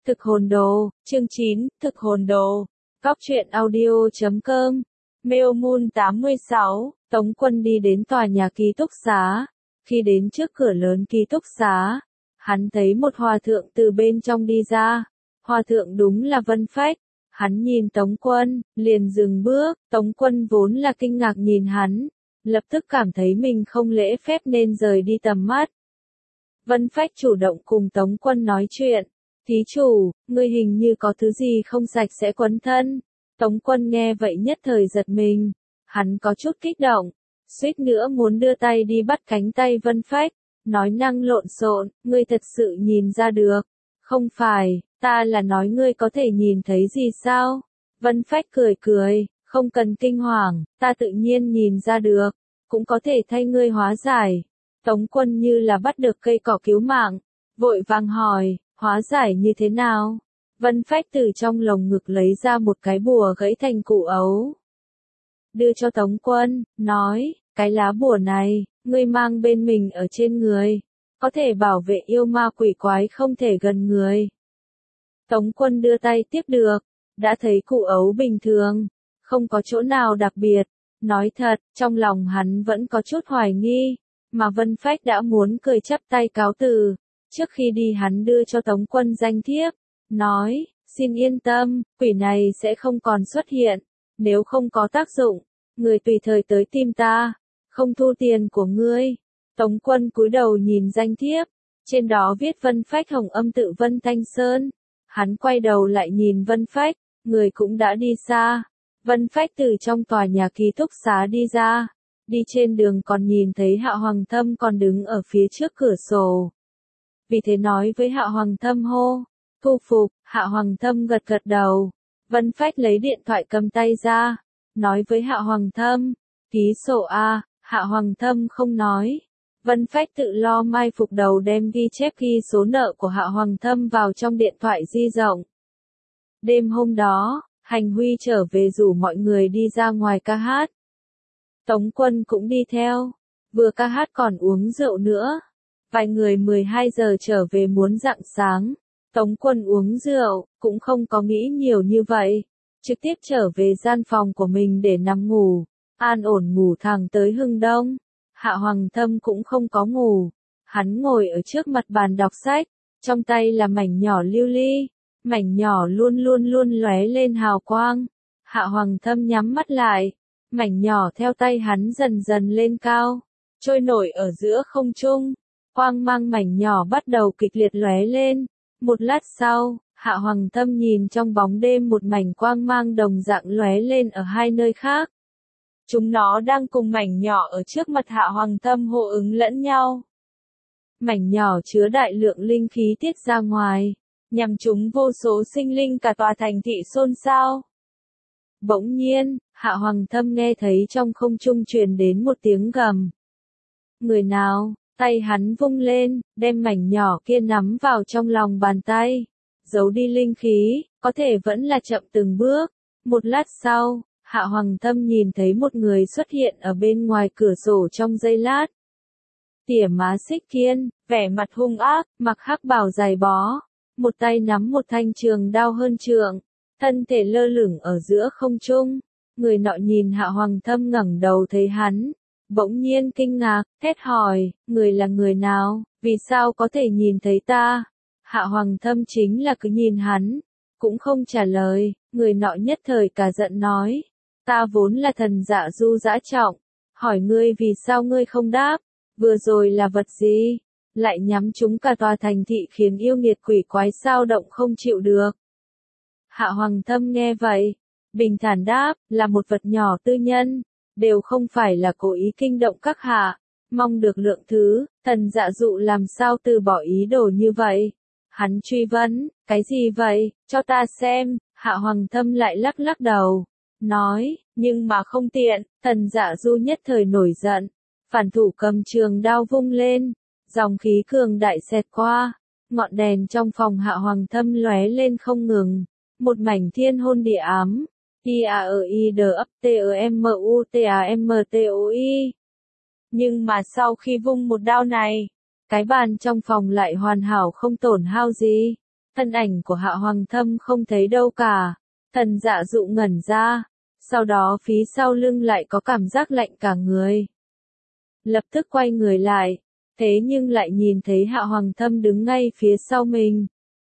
Thực hồn đồ, chương 9, thực hồn đồ. Góc truyện audio.com. Meo Moon 86, Tống Quân đi đến tòa nhà ký túc xá. Khi đến trước cửa lớn ký túc xá, hắn thấy một hòa thượng từ bên trong đi ra. Hòa thượng đúng là Vân Phách. Hắn nhìn Tống Quân, liền dừng bước. Tống Quân vốn là kinh ngạc nhìn hắn, lập tức cảm thấy mình không lễ phép nên rời đi tầm mắt. Vân Phách chủ động cùng Tống Quân nói chuyện. Thí chủ, ngươi hình như có thứ gì không sạch sẽ quấn thân. Tống Quân nghe vậy nhất thời giật mình. Hắn có chút kích động, suýt nữa muốn đưa tay đi bắt cánh tay Vân Phách, nói năng lộn xộn, ngươi thật sự nhìn ra được. Không phải, ta là nói ngươi có thể nhìn thấy gì sao? Vân Phách cười cười, không cần kinh hoàng, ta tự nhiên nhìn ra được, cũng có thể thay ngươi hóa giải. Tống Quân như là bắt được cây cỏ cứu mạng, vội vàng hỏi, hóa giải như thế nào? Vân Phách từ trong lồng ngực lấy ra một cái bùa gãy thành củ ấu. Đưa cho Tống Quân, nói, cái lá bùa này, ngươi mang bên mình ở trên người, có thể bảo vệ yêu ma quỷ quái không thể gần người. Tống Quân đưa tay tiếp được, đã thấy củ ấu bình thường, không có chỗ nào đặc biệt. Nói thật, trong lòng hắn vẫn có chút hoài nghi, mà Vân Phách đã muốn cười chắp tay cáo từ. Trước khi đi hắn đưa cho Tống Quân danh thiếp, nói, xin yên tâm, quỷ này sẽ không còn xuất hiện, nếu không có tác dụng, người tùy thời tới tìm ta, không thu tiền của ngươi. Tống Quân cúi đầu nhìn danh thiếp, trên đó viết Vân Phách Hồng Âm tự Vân Thanh Sơn. Hắn quay đầu lại nhìn Vân Phách, người cũng đã đi xa. Vân Phách từ trong tòa nhà ký túc xá đi ra, đi trên đường còn nhìn thấy Hạ Hoàng Thâm còn đứng ở phía trước cửa sổ. Vì thế nói với Hạ Hoàng Thâm hô, thu phục. Hạ Hoàng Thâm gật gật đầu. Vân Phách lấy điện thoại cầm tay ra, nói với Hạ Hoàng Thâm, ký sổ A. Hạ Hoàng Thâm không nói. Vân Phách tự lo mai phục đầu đem ghi chép ghi số nợ của Hạ Hoàng Thâm vào trong điện thoại di động. Đêm hôm đó, Hành Huy trở về rủ mọi người đi ra ngoài ca hát. Tống Quân cũng đi theo, vừa ca hát còn uống rượu nữa. Vài người 12 giờ trở về muốn rạng sáng. Tống Quân uống rượu, cũng không có nghĩ nhiều như vậy, trực tiếp trở về gian phòng của mình để nằm ngủ, an ổn ngủ thẳng tới hừng đông. Hạ Hoàng Thâm cũng không có ngủ, hắn ngồi ở trước mặt bàn đọc sách, trong tay là mảnh nhỏ lưu ly, mảnh nhỏ luôn lóe lên hào quang. Hạ Hoàng Thâm nhắm mắt lại, mảnh nhỏ theo tay hắn dần dần lên cao, trôi nổi ở giữa không trung, quang mang mảnh nhỏ bắt đầu kịch liệt lóe lên. Một lát sau, Hạ Hoàng Thâm nhìn trong bóng đêm một mảnh quang mang đồng dạng lóe lên ở hai nơi khác. Chúng nó đang cùng mảnh nhỏ ở trước mặt Hạ Hoàng Thâm hô ứng lẫn nhau. Mảnh nhỏ chứa đại lượng linh khí tiết ra ngoài, nhằm chúng vô số sinh linh cả tòa thành thị xôn xao. Bỗng nhiên, Hạ Hoàng Thâm nghe thấy trong không trung truyền đến một tiếng gầm. Người nào? Tay hắn vung lên, đem mảnh nhỏ kia nắm vào trong lòng bàn tay, giấu đi linh khí, có thể vẫn là chậm từng bước. Một lát sau, Hạ Hoàng Thâm nhìn thấy một người xuất hiện ở bên ngoài cửa sổ trong giây lát. Tỉa Má Xích Kiên, vẻ mặt hung ác, mặc hắc bào dài bó, một tay nắm một thanh trường đao hơn trượng, thân thể lơ lửng ở giữa không trung. Người nọ nhìn Hạ Hoàng Thâm ngẩng đầu thấy hắn, bỗng nhiên kinh ngạc, thét hỏi, người là người nào, vì sao có thể nhìn thấy ta? Hạ Hoàng Thâm chính là cứ nhìn hắn, cũng không trả lời. Người nọ nhất thời cả giận nói, ta vốn là thần Dạ Du Dã Trọng, hỏi ngươi vì sao ngươi không đáp, vừa rồi là vật gì, lại nhắm trúng cả tòa thành thị khiến yêu nghiệt quỷ quái sao động không chịu được. Hạ Hoàng Thâm nghe vậy, bình thản đáp, là một vật nhỏ tư nhân, đều không phải là cố ý kinh động các hạ, mong được lượng thứ. Thần Dạ Dụ làm sao từ bỏ ý đồ như vậy? Hắn truy vấn, cái gì vậy, cho ta xem. Hạ Hoàng Thâm lại lắc lắc đầu, nói, nhưng mà không tiện. Thần Dạ Du nhất thời nổi giận, phản thủ cầm trường đao vung lên, dòng khí cường đại xẹt qua, ngọn đèn trong phòng Hạ Hoàng Thâm lóe lên không ngừng, một mảnh thiên hôn địa ám. IAEIDUPTEMUTAMTOI. Nhưng mà sau khi vung một đao này, cái bàn trong phòng lại hoàn hảo không tổn hao gì. Thân ảnh của Hạ Hoàng Thâm không thấy đâu cả. Tần Dạ Dụ ngẩn ra, sau đó phía sau lưng lại có cảm giác lạnh cả người. Lập tức quay người lại, thế nhưng lại nhìn thấy Hạ Hoàng Thâm đứng ngay phía sau mình.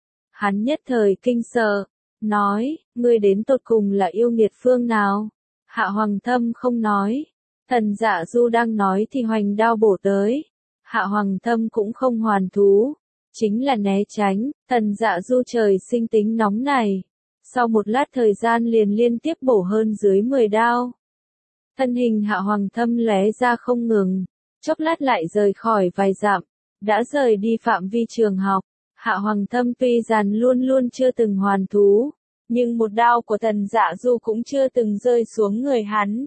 Hắn nhất thời kinh sợ, nói, ngươi đến tột cùng là yêu nghiệt phương nào? Hạ Hoàng Thâm không nói. Tần Dạ Du đang nói thì hoành đao bổ tới. Hạ Hoàng Thâm cũng không hoàn thú, chính là né tránh. Tần Dạ Du trời sinh tính nóng này, sau một lát thời gian liền liên tiếp bổ hơn dưới 10 đao. Thân hình Hạ Hoàng Thâm lóe ra không ngừng, chốc lát lại rời khỏi vài dặm, đã rời đi phạm vi trường học. Hạ Hoàng Thâm tuy rằng luôn luôn chưa từng hoàn thú, nhưng một đao của Tần Dạ Du cũng chưa từng rơi xuống người hắn.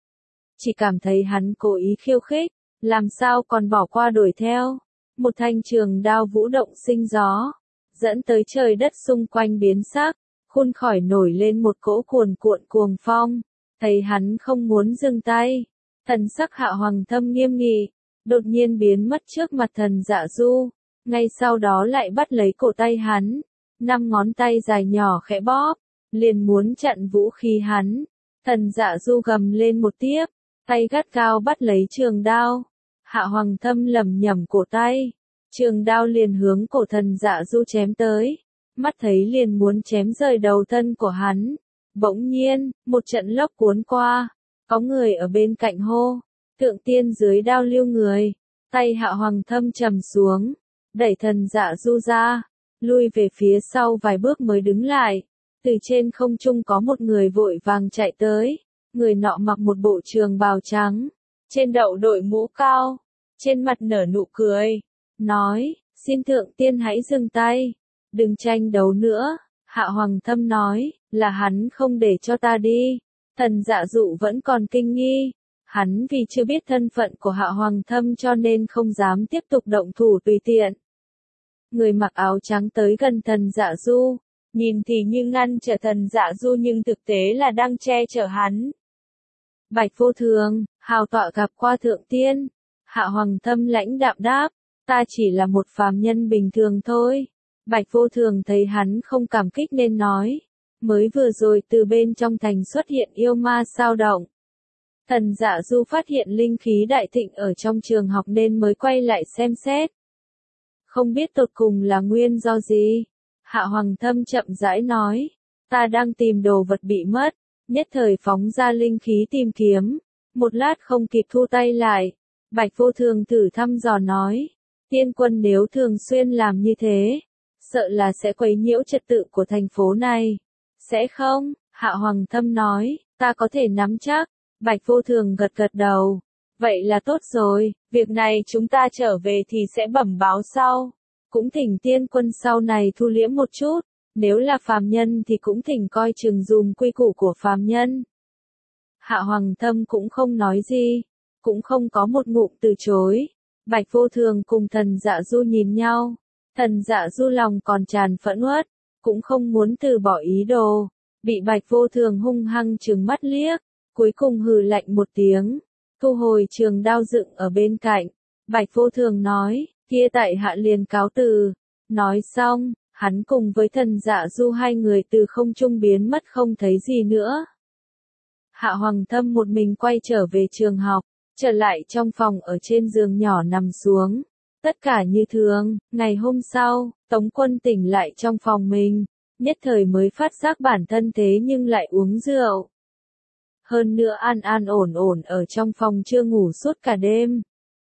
Chỉ cảm thấy hắn cố ý khiêu khích, làm sao còn bỏ qua đuổi theo. Một thanh trường đao vũ động sinh gió, dẫn tới trời đất xung quanh biến sắc, khuôn khỏi nổi lên một cỗ cuồn cuộn cuồng phong. Thấy hắn không muốn dừng tay, thần sắc Hạ Hoàng Thâm nghiêm nghị, đột nhiên biến mất trước mặt Tần Dạ Du, ngay sau đó lại bắt lấy cổ tay hắn, 5 ngón tay dài nhỏ khẽ bóp, liền muốn chặn vũ khí hắn. Tần Dạ Du gầm lên một tiếp, tay gắt gao bắt lấy trường đao. Hạ Hoàng Thâm lẩm nhẩm cổ tay, trường đao liền hướng cổ Tần Dạ Du chém tới, mắt thấy liền muốn chém rời đầu thân của hắn. Bỗng nhiên, một trận lốc cuốn qua, có người ở bên cạnh hô, Thượng tiên dưới đao lưu người. Tay Hạ Hoàng Thâm trầm xuống, đẩy Tần Dạ Du ra, lui về phía sau vài bước mới đứng lại. Từ trên không trung có một người vội vàng chạy tới, người nọ mặc một bộ trường bào trắng, trên đầu đội mũ cao, trên mặt nở nụ cười, nói, xin Thượng tiên hãy dừng tay, đừng tranh đấu nữa. Hạ Hoàng Thâm nói, là hắn không để cho ta đi. Tần Dạ Dụ vẫn còn kinh nghi, hắn vì chưa biết thân phận của Hạ Hoàng Thâm cho nên không dám tiếp tục động thủ tùy tiện. Người mặc áo trắng tới gần Tần Dạ Du, nhìn thì như ngăn trở Tần Dạ Du nhưng thực tế là đang che chở hắn. Bạch Vô Thường, hào tọa gặp qua Thượng tiên. Hạ Hoàng Thâm lãnh đạm đáp, ta chỉ là một phàm nhân bình thường thôi. Bạch Vô Thường thấy hắn không cảm kích nên nói, mới vừa rồi từ bên trong thành xuất hiện yêu ma sao động. Tần Dạ Du phát hiện linh khí đại thịnh ở trong trường học nên mới quay lại xem xét. Không biết tột cùng là nguyên do gì. Hạ Hoàng Thâm chậm rãi nói, ta đang tìm đồ vật bị mất, nhất thời phóng ra linh khí tìm kiếm, một lát không kịp thu tay lại. Bạch Vô Thường thử thăm dò nói, tiên quân nếu thường xuyên làm như thế, sợ là sẽ quấy nhiễu trật tự của thành phố này. Sẽ không? Hạ Hoàng Thâm nói, ta có thể nắm chắc. Bạch Vô Thường gật gật đầu. Vậy là tốt rồi, việc này chúng ta trở về thì sẽ bẩm báo sau. Cũng thỉnh tiên quân sau này thu liễm một chút, nếu là phàm nhân thì cũng thỉnh coi chừng dùm quy củ của phàm nhân. Hạ Hoàng Thâm cũng không nói gì, cũng không có một ngụm từ chối. Bạch Vô Thường cùng Tần Dạ Du nhìn nhau, Tần Dạ Du lòng còn tràn phẫn uất, cũng không muốn từ bỏ ý đồ, bị Bạch Vô Thường hung hăng trừng mắt liếc, cuối cùng hừ lạnh một tiếng, thu hồi trường đao dựng ở bên cạnh. Bạch Vô Thường nói, kia tại hạ liền cáo từ. Nói xong, hắn cùng với Tần Dạ Du hai người từ không trung biến mất không thấy gì nữa. Hạ Hoàng Thâm một mình quay trở về trường học, trở lại trong phòng ở trên giường nhỏ nằm xuống. Tất cả như thường. Ngày hôm sau, Tống Quân tỉnh lại trong phòng mình, nhất thời mới phát giác bản thân thế nhưng lại uống rượu. Hơn nữa an an ổn ổn ở trong phòng chưa ngủ suốt cả đêm.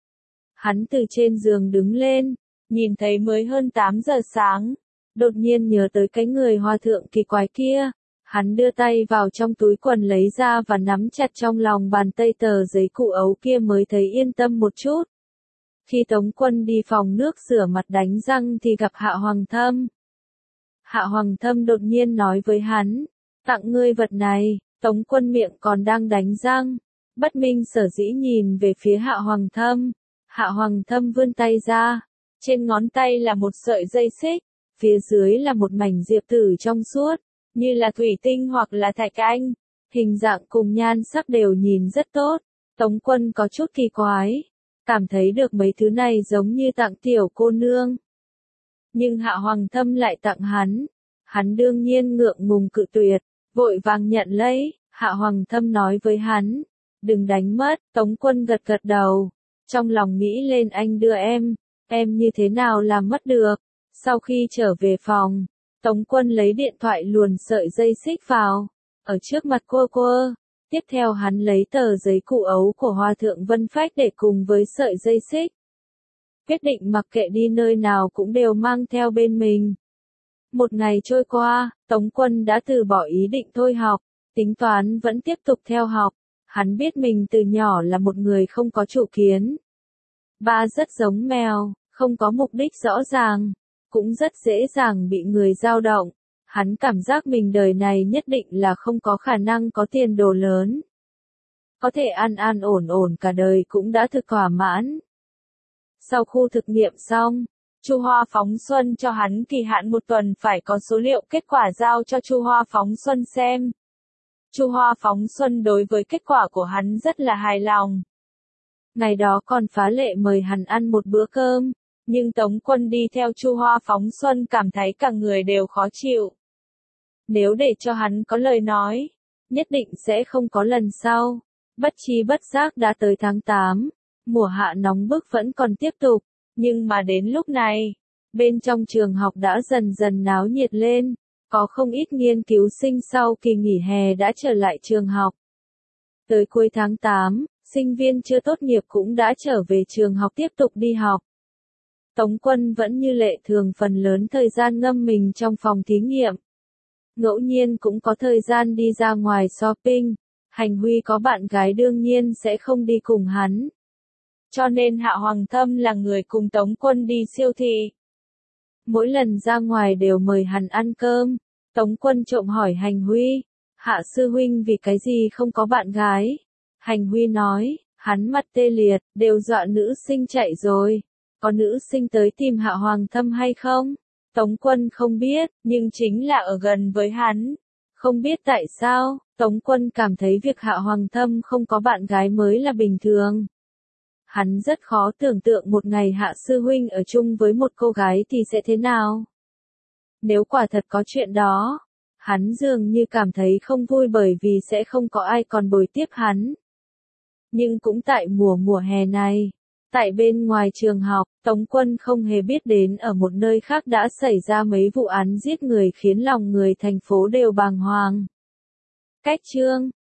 Hắn từ trên giường đứng lên, nhìn thấy mới hơn 8 giờ sáng, đột nhiên nhớ tới cái người hòa thượng kỳ quái kia. Hắn đưa tay vào trong túi quần lấy ra và nắm chặt trong lòng bàn tay tờ giấy cụ ấu kia mới thấy yên tâm một chút. Khi Tống Quân đi phòng nước rửa mặt đánh răng thì gặp Hạ Hoàng Thâm. Hạ Hoàng Thâm đột nhiên nói với hắn, tặng ngươi vật này. Tống Quân miệng còn đang đánh răng, bất minh sở dĩ nhìn về phía Hạ Hoàng Thâm. Hạ Hoàng Thâm vươn tay ra, trên ngón tay là một sợi dây xích, phía dưới là một mảnh diệp tử trong suốt, như là thủy tinh hoặc là thạch anh, hình dạng cùng nhan sắc đều nhìn rất tốt. Tống Quân có chút kỳ quái, cảm thấy được mấy thứ này giống như tặng tiểu cô nương. Nhưng Hạ Hoàng Thâm lại tặng hắn đương nhiên ngượng ngùng cự tuyệt, vội vàng nhận lấy. Hạ Hoàng Thâm nói với hắn, đừng đánh mất. Tống Quân gật gật đầu, trong lòng nghĩ lên anh đưa em như thế nào làm mất được. Sau khi trở về phòng, Tống Quân lấy điện thoại luồn sợi dây xích vào, ở trước mặt cô. Tiếp theo hắn lấy tờ giấy cụ ấu của Hòa thượng Vân Phách để cùng với sợi dây xích. Quyết định mặc kệ đi nơi nào cũng đều mang theo bên mình. Một ngày trôi qua, Tống Quân đã từ bỏ ý định thôi học, tính toán vẫn tiếp tục theo học. Hắn biết mình từ nhỏ là một người không có chủ kiến. Ba rất giống mèo, không có mục đích rõ ràng, cũng rất dễ dàng bị người dao động. Hắn cảm giác mình đời này nhất định là không có khả năng có tiền đồ lớn. Có thể an ổn cả đời cũng đã thực thỏa mãn. Sau khu thực nghiệm xong, Chu Hoa Phóng Xuân cho hắn kỳ hạn 1 tuần phải có số liệu kết quả giao cho Chu Hoa Phóng Xuân xem. Chu Hoa Phóng Xuân đối với kết quả của hắn rất là hài lòng. Ngày đó còn phá lệ mời hắn ăn một bữa cơm, nhưng Tống Quân đi theo Chu Hoa Phóng Xuân cảm thấy cả người đều khó chịu. Nếu để cho hắn có lời nói, nhất định sẽ không có lần sau. Bất chi bất giác đã tới tháng 8, mùa hạ nóng bức vẫn còn tiếp tục, nhưng mà đến lúc này, bên trong trường học đã dần dần náo nhiệt lên, có không ít nghiên cứu sinh sau kỳ nghỉ hè đã trở lại trường học. Tới cuối tháng 8, sinh viên chưa tốt nghiệp cũng đã trở về trường học tiếp tục đi học. Tống Quân vẫn như lệ thường phần lớn thời gian ngâm mình trong phòng thí nghiệm. Ngẫu nhiên cũng có thời gian đi ra ngoài shopping. Hành Huy có bạn gái đương nhiên sẽ không đi cùng hắn. Cho nên Hạ Hoàng Thâm là người cùng Tống Quân đi siêu thị. Mỗi lần ra ngoài đều mời hắn ăn cơm. Tống Quân trộm hỏi Hành Huy, Hạ sư huynh vì cái gì không có bạn gái? Hành Huy nói, hắn mặt tê liệt, đều dọa nữ sinh chạy rồi. Có nữ sinh tới tìm Hạ Hoàng Thâm hay không? Tống Quân không biết, nhưng chính là ở gần với hắn. Không biết tại sao, Tống Quân cảm thấy việc Hạ Hoàng Thâm không có bạn gái mới là bình thường. Hắn rất khó tưởng tượng một ngày Hạ sư huynh ở chung với một cô gái thì sẽ thế nào. Nếu quả thật có chuyện đó, hắn dường như cảm thấy không vui bởi vì sẽ không có ai còn bồi tiếp hắn. Nhưng cũng tại mùa hè này, tại bên ngoài trường học, Tống Quân không hề biết đến ở một nơi khác đã xảy ra mấy vụ án giết người khiến lòng người thành phố đều bàng hoàng. Cách chương